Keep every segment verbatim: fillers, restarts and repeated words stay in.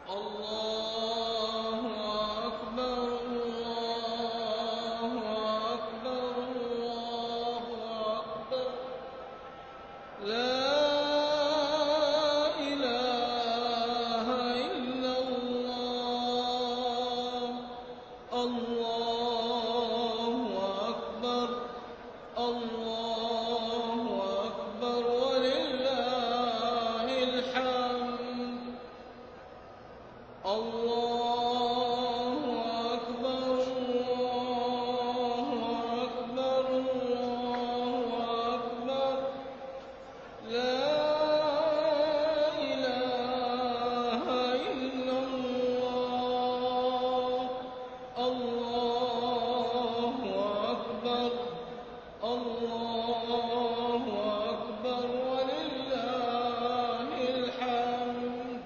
الله أكبر الله أكبر الله أكبر لا إله إلا الله الله أكبر الله أكبر ولله الحمد الله أكبر الله أكبر الله أكبر لا إله إلا الله الله أكبر الله أكبر ولله الحمد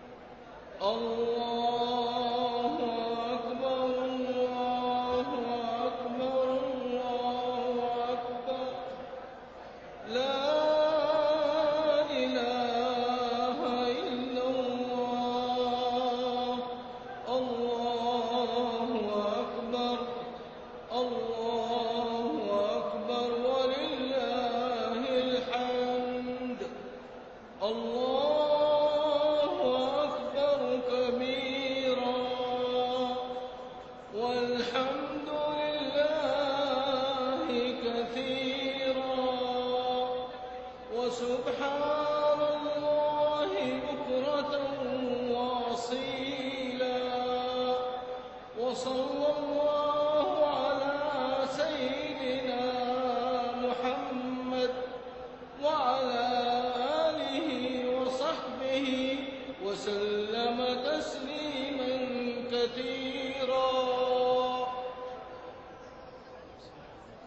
الله أكبر الله أكبر الله أكبر لا إله إلا الله الله أكبر الله أكبر ولله الحمد الله أكبر كبيرا والحمد لله كثيرا وسبحان الله بكرة وأصيلا وصلى الله على سيدنا محمد وعلى آله وصحبه وسلم تسليما كثيرا.